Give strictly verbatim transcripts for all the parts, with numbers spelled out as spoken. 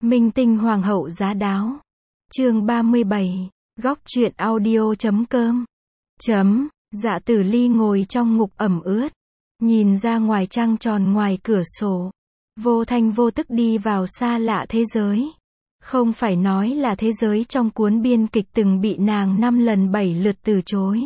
Minh tinh hoàng hậu giá đáo. Chương ba mươi bảy. Góc truyện audio chấm com. Chấm. Dạ Tử Ly ngồi trong ngục ẩm ướt, nhìn ra ngoài trăng tròn ngoài cửa sổ, vô thanh vô tức đi vào xa lạ thế giới. Không phải nói là thế giới trong cuốn biên kịch từng bị nàng năm lần bảy lượt từ chối.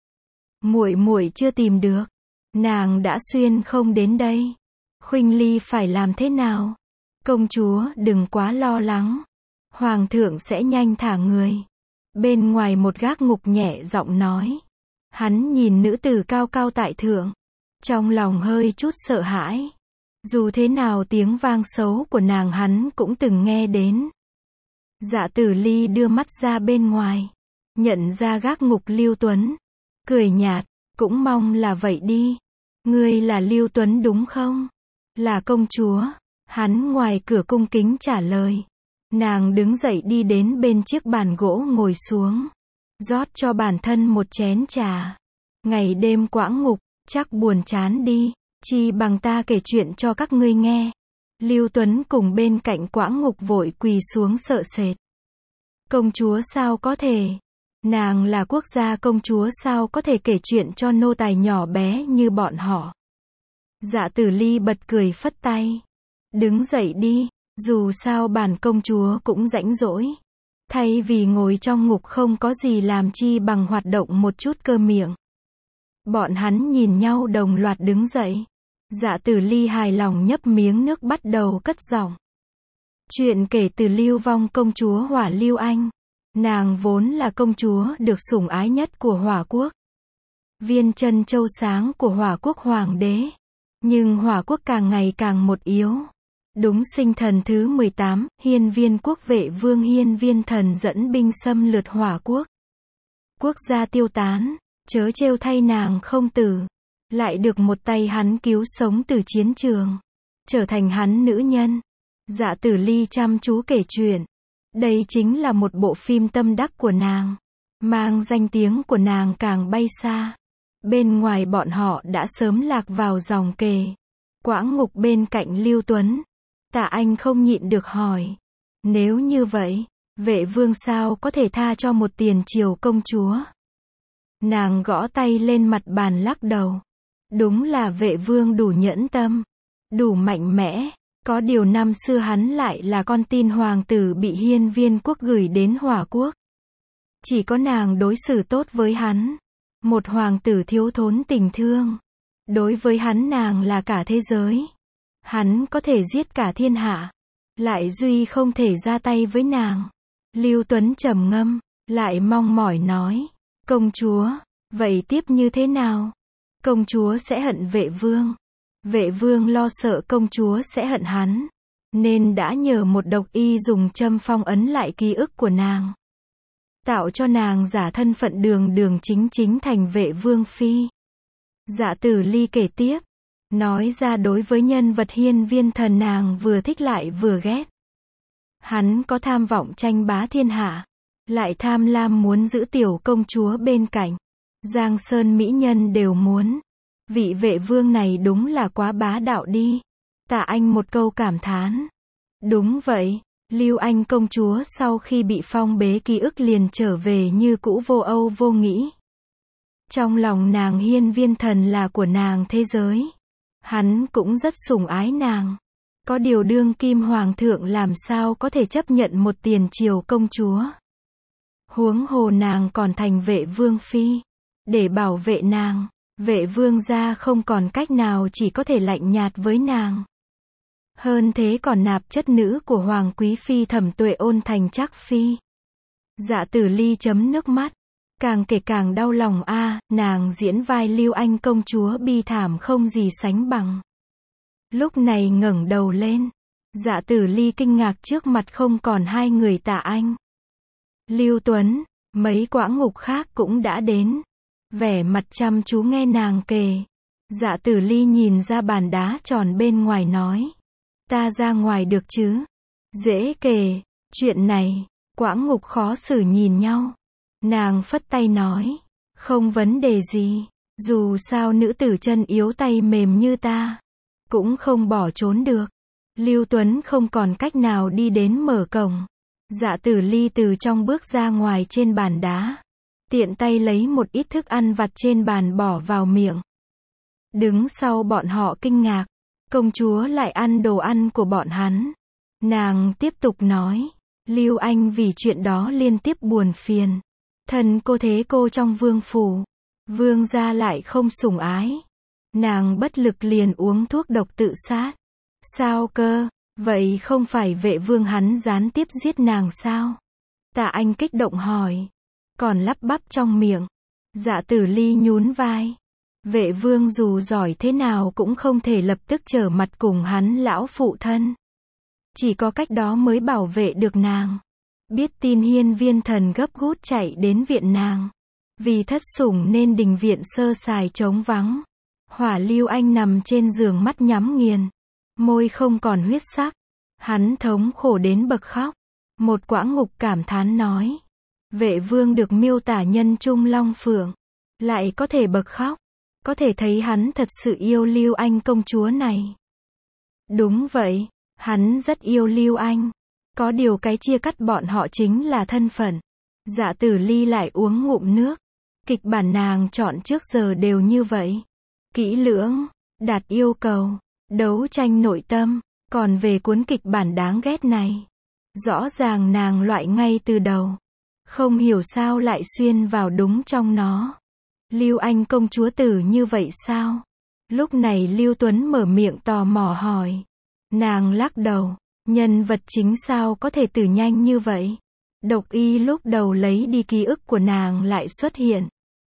Muội muội chưa tìm được, nàng đã xuyên không đến đây. Khuynh Ly phải làm thế nào? Công chúa đừng quá lo lắng, hoàng thượng sẽ nhanh thả người. Bên ngoài một gác ngục nhẹ giọng nói. Hắn nhìn nữ tử cao cao tại thượng, trong lòng hơi chút sợ hãi. Dù thế nào tiếng vang xấu của nàng hắn cũng từng nghe đến. Dạ Tử Ly đưa mắt ra bên ngoài, nhận ra gác ngục Lưu Tuấn, cười nhạt, cũng mong là vậy đi. Ngươi là Lưu Tuấn đúng không? Là công chúa. Hắn ngoài cửa cung kính trả lời. Nàng đứng dậy đi đến bên chiếc bàn gỗ ngồi xuống, rót cho bản thân một chén trà. Ngày đêm quãng ngục, chắc buồn chán đi, chi bằng ta kể chuyện cho các ngươi nghe. Lưu Tuấn cùng bên cạnh quãng ngục vội quỳ xuống sợ sệt. Công chúa sao có thể? Nàng là quốc gia công chúa sao có thể kể chuyện cho nô tài nhỏ bé như bọn họ? Dạ Tử Ly bật cười phất tay. Đứng dậy đi, dù sao bản công chúa cũng rãnh rỗi. Thay vì ngồi trong ngục không có gì làm chi bằng hoạt động một chút cơ miệng. Bọn hắn nhìn nhau đồng loạt đứng dậy. Dạ Tử Ly hài lòng nhấp miếng nước bắt đầu cất giọng. Chuyện kể từ Lưu Vong công chúa Hỏa Lưu Anh. Nàng vốn là công chúa được sủng ái nhất của Hỏa quốc. Viên chân châu sáng của Hỏa quốc hoàng đế. Nhưng Hỏa quốc càng ngày càng một yếu. Đúng sinh thần thứ mười tám, Hiên Viên quốc vệ vương Hiên Viên thần dẫn binh xâm lược Hỏa quốc. Quốc gia tiêu tán, chớ trêu thay nàng không tử. Lại được một tay hắn cứu sống từ chiến trường. Trở thành hắn nữ nhân. Dạ Tử Ly chăm chú kể chuyện. Đây chính là một bộ phim tâm đắc của nàng. Mang danh tiếng của nàng càng bay xa. Bên ngoài bọn họ đã sớm lạc vào dòng kề. Quãng ngục bên cạnh Lưu Tuấn. Tạ Anh không nhịn được hỏi. Nếu như vậy, vệ vương sao có thể tha cho một tiền triều công chúa? Nàng gõ tay lên mặt bàn lắc đầu. Đúng là vệ vương đủ nhẫn tâm, đủ mạnh mẽ. Có điều năm xưa hắn lại là con tin hoàng tử bị Hiên Viên quốc gửi đến Hỏa quốc. Chỉ có nàng đối xử tốt với hắn. Một hoàng tử thiếu thốn tình thương. Đối với hắn nàng là cả thế giới. Hắn có thể giết cả thiên hạ. Lại duy không thể ra tay với nàng. Lưu Tuấn trầm ngâm, lại mong mỏi nói. Công chúa, vậy tiếp như thế nào? Công chúa sẽ hận vệ vương. Vệ vương lo sợ công chúa sẽ hận hắn. Nên đã nhờ một độc y dùng châm phong ấn lại ký ức của nàng. Tạo cho nàng giả thân phận đường đường chính chính thành vệ vương phi. Dạ Tử Ly kể tiếp. Nói ra đối với nhân vật Hiên Viên thần nàng vừa thích lại vừa ghét. Hắn có tham vọng tranh bá thiên hạ. Lại tham lam muốn giữ tiểu công chúa bên cạnh. Giang sơn mỹ nhân đều muốn. Vị vệ vương này đúng là quá bá đạo đi. Tạ Anh một câu cảm thán. Đúng vậy, Lưu Anh công chúa sau khi bị phong bế ký ức liền trở về như cũ vô âu vô nghĩ. Trong lòng nàng Hiên Viên thần là của nàng thế giới. Hắn cũng rất sủng ái nàng. Có điều đương kim hoàng thượng làm sao có thể chấp nhận một tiền triều công chúa. Huống hồ nàng còn thành vệ vương phi. Để bảo vệ nàng, vệ vương gia không còn cách nào chỉ có thể lạnh nhạt với nàng. Hơn thế còn nạp chất nữ của hoàng quý phi Thẩm Tuệ Ôn thành Trác phi. Dạ Tử Ly chấm nước mắt. Càng kể càng đau lòng a, à, nàng diễn vai Lưu Anh công chúa bi thảm không gì sánh bằng. Lúc này ngẩng đầu lên. Dạ Tử Ly kinh ngạc trước mặt không còn hai người Tạ Anh. Lưu Tuấn, mấy quãng ngục khác cũng đã đến. Vẻ mặt chăm chú nghe nàng kể. Dạ Tử Ly nhìn ra bàn đá tròn bên ngoài nói. Ta ra ngoài được chứ? Dễ kể, chuyện này. Quãng ngục khó xử nhìn nhau. Nàng phất tay nói. Không vấn đề gì. Dù sao nữ tử chân yếu tay mềm như ta. Cũng không bỏ trốn được. Lưu Tuấn không còn cách nào đi đến mở cổng. Dạ Tử Ly từ trong bước ra ngoài trên bàn đá. Tiện tay lấy một ít thức ăn vặt trên bàn bỏ vào miệng. Đứng sau bọn họ kinh ngạc. Công chúa lại ăn đồ ăn của bọn hắn. Nàng tiếp tục nói. Lưu Anh vì chuyện đó liên tiếp buồn phiền. Thân cô thế cô trong vương phủ. Vương gia lại không sủng ái. Nàng bất lực liền uống thuốc độc tự sát. Sao cơ? Vậy không phải vệ vương hắn gián tiếp giết nàng sao? Tạ Anh kích động hỏi. Còn lắp bắp trong miệng. Dạ Tử Ly nhún vai. Vệ vương dù giỏi thế nào cũng không thể lập tức trở mặt cùng hắn lão phụ thân. Chỉ có cách đó mới bảo vệ được nàng. Biết tin Hiên Viên Thần gấp gút chạy đến viện nàng. Vì thất sủng nên đình viện sơ sài trống vắng. Hỏa Lưu Anh nằm trên giường mắt nhắm nghiền. Môi không còn huyết sắc. Hắn thống khổ đến bật khóc. Một quãng ngục cảm thán nói. Vệ vương được miêu tả nhân trung long phượng. Lại có thể bật khóc. Có thể thấy hắn thật sự yêu Lưu Anh công chúa này. Đúng vậy. Hắn rất yêu Lưu Anh. Có điều cái chia cắt bọn họ chính là thân phận. Dạ Tử Ly lại uống ngụm nước. Kịch bản nàng chọn trước giờ đều như vậy. Kỹ lưỡng, đạt yêu cầu, đấu tranh nội tâm. Còn về cuốn kịch bản đáng ghét này, rõ ràng nàng loại ngay từ đầu. Không hiểu sao lại xuyên vào đúng trong nó. Lưu Anh công chúa tử như vậy sao? Lúc này Lưu Tuấn mở miệng tò mò hỏi. Nàng lắc đầu. Nhân vật chính sao có thể tử nhanh như vậy? Độc Y lúc đầu lấy đi ký ức của nàng lại xuất hiện.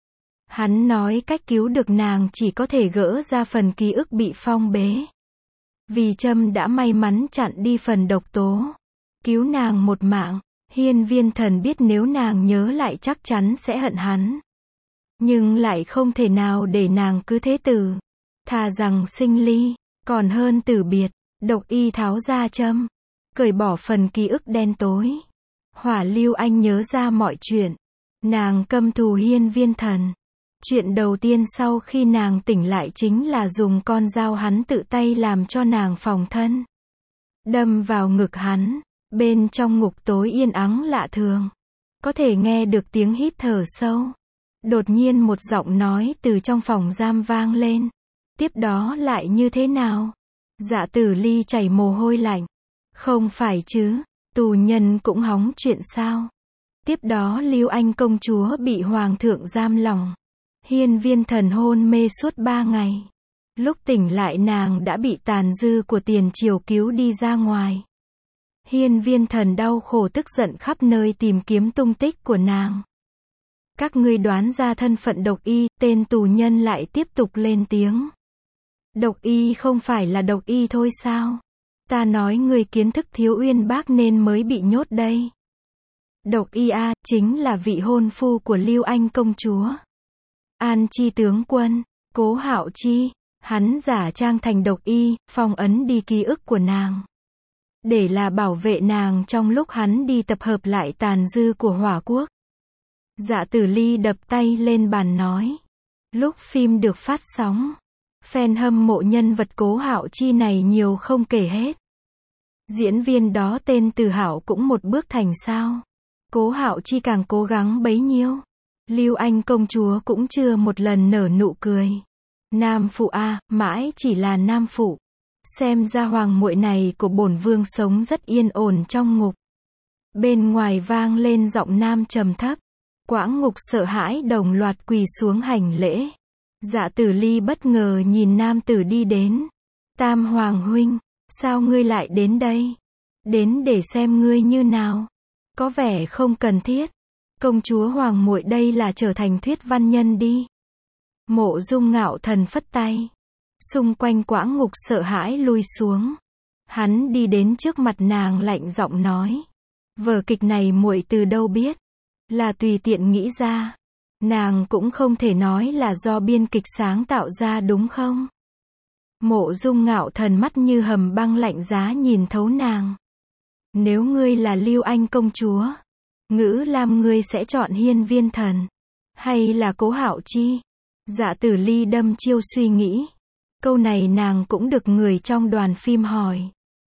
Hắn nói cách cứu được nàng chỉ có thể gỡ ra phần ký ức bị phong bế. Vì Trâm đã may mắn chặn đi phần độc tố. Cứu nàng một mạng. Hiên Viên Thần biết nếu nàng nhớ lại chắc chắn sẽ hận hắn. Nhưng lại không thể nào để nàng cứ thế tử. Thà rằng sinh ly, còn hơn tử biệt. Độc Y tháo ra Trâm. Cởi bỏ phần ký ức đen tối. Hỏa Lưu Anh nhớ ra mọi chuyện. Nàng căm thù Hiên Viên Thần. Chuyện đầu tiên sau khi nàng tỉnh lại chính là dùng con dao hắn tự tay làm cho nàng phòng thân. Đâm vào ngực hắn. Bên trong ngục tối yên ắng lạ thường. Có thể nghe được tiếng hít thở sâu. Đột nhiên một giọng nói từ trong phòng giam vang lên. Tiếp đó lại như thế nào? Dạ Tử Ly chảy mồ hôi lạnh. Không phải chứ, tù nhân cũng hóng chuyện sao? Tiếp đó Lưu Anh công chúa bị hoàng thượng giam lỏng. Hiên Viên Thần hôn mê suốt ba ngày. Lúc tỉnh lại nàng đã bị tàn dư của tiền triều cứu đi ra ngoài. Hiên Viên Thần đau khổ tức giận khắp nơi tìm kiếm tung tích của nàng. Các ngươi đoán ra thân phận Độc Y, tên tù nhân lại tiếp tục lên tiếng. Độc Y không phải là Độc Y thôi sao? Ta nói ngươi kiến thức thiếu uyên bác nên mới bị nhốt đây. Độc Y a, chính là vị hôn phu của Lưu Anh công chúa. An Chi tướng quân, Cố Hạo Chi, hắn giả trang thành Độc Y, phong ấn đi ký ức của nàng. Để là bảo vệ nàng trong lúc hắn đi tập hợp lại tàn dư của Hỏa Quốc. Dạ Tử Ly đập tay lên bàn nói. Lúc phim được phát sóng, fan hâm mộ nhân vật Cố Hạo Chi này nhiều không kể hết. Diễn viên đó tên Từ Hạo cũng một bước thành sao. Cố Hạo Chi càng cố gắng bấy nhiêu. Lưu Anh công chúa cũng chưa một lần nở nụ cười. Nam phụ a, mãi chỉ là nam phụ. Xem ra hoàng muội này của bổn vương sống rất yên ổn trong ngục. Bên ngoài vang lên giọng nam trầm thấp. Quãng ngục sợ hãi đồng loạt quỳ xuống hành lễ. Dạ Tử Ly bất ngờ nhìn nam tử đi đến. Tam hoàng huynh, sao ngươi lại đến đây? Đến để xem ngươi như nào? Có vẻ không cần thiết. Công chúa hoàng muội đây là trở thành thuyết văn nhân đi. Mộ Dung Ngạo Thần phất tay. Xung quanh quãng ngục sợ hãi lui xuống. Hắn đi đến trước mặt nàng lạnh giọng nói. Vở kịch này muội từ đâu biết? Là tùy tiện nghĩ ra. Nàng cũng không thể nói là do biên kịch sáng tạo ra đúng không? Mộ Dung Ngạo Thần mắt như hầm băng lạnh giá nhìn thấu nàng. Nếu ngươi là Lưu Anh công chúa, Ngữ Lam ngươi sẽ chọn Hiên Viên Thần, hay là Cố Hạo Chi? Dạ Tử Ly đâm chiêu suy nghĩ. Câu này nàng cũng được người trong đoàn phim hỏi.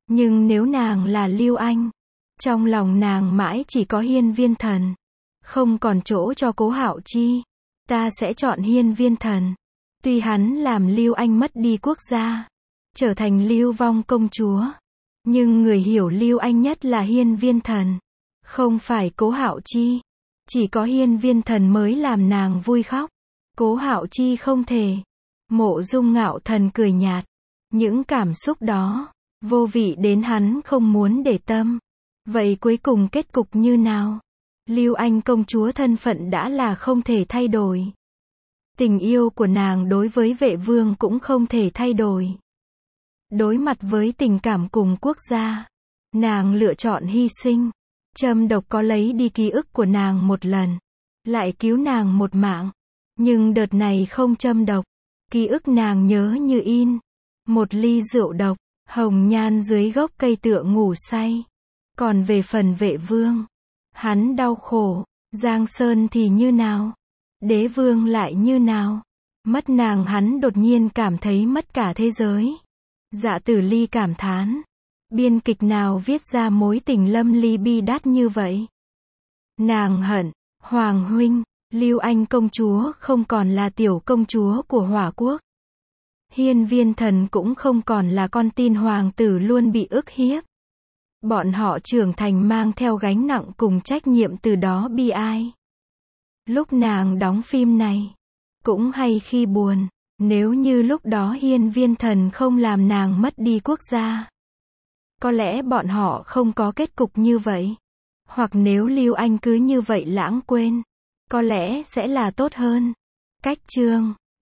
Nhưng nếu nàng là Lưu Anh, trong lòng nàng mãi chỉ có Hiên Viên Thần. Không còn chỗ cho Cố Hạo Chi. Ta sẽ chọn Hiên Viên Thần. Tuy hắn làm Lưu Anh mất đi quốc gia, trở thành lưu vong công chúa, nhưng người hiểu Lưu Anh nhất là Hiên Viên Thần, không phải Cố Hạo Chi. Chỉ có Hiên Viên Thần mới làm nàng vui khóc. Cố Hạo Chi không thể. Mộ Dung Ngạo Thần cười nhạt. Những cảm xúc đó, vô vị đến hắn không muốn để tâm. Vậy cuối cùng kết cục như nào? Lưu Anh công chúa thân phận đã là không thể thay đổi. Tình yêu của nàng đối với Vệ Vương cũng không thể thay đổi. Đối mặt với tình cảm cùng quốc gia, nàng lựa chọn hy sinh. Châm độc có lấy đi ký ức của nàng một lần, lại cứu nàng một mạng. Nhưng đợt này không châm độc, ký ức nàng nhớ như in. Một ly rượu độc, hồng nhan dưới gốc cây tựa ngủ say. Còn về phần Vệ Vương, hắn đau khổ. Giang Sơn thì như nào? Đế Vương lại như nào? Mất nàng hắn đột nhiên cảm thấy mất cả thế giới. Dạ Tử Ly cảm thán. Biên kịch nào viết ra mối tình lâm ly bi đát như vậy? Nàng hận, Hoàng huynh, Lưu Anh công chúa không còn là tiểu công chúa của Hỏa Quốc. Hiên Viên Thần cũng không còn là con tin hoàng tử luôn bị ức hiếp. Bọn họ trưởng thành mang theo gánh nặng cùng trách nhiệm từ đó bi ai. Lúc nàng đóng phim này, cũng hay khi buồn. Nếu như lúc đó Hiên Viên Thần không làm nàng mất đi quốc gia, có lẽ bọn họ không có kết cục như vậy. Hoặc nếu Lưu Anh cứ như vậy lãng quên, có lẽ sẽ là tốt hơn. Cách chương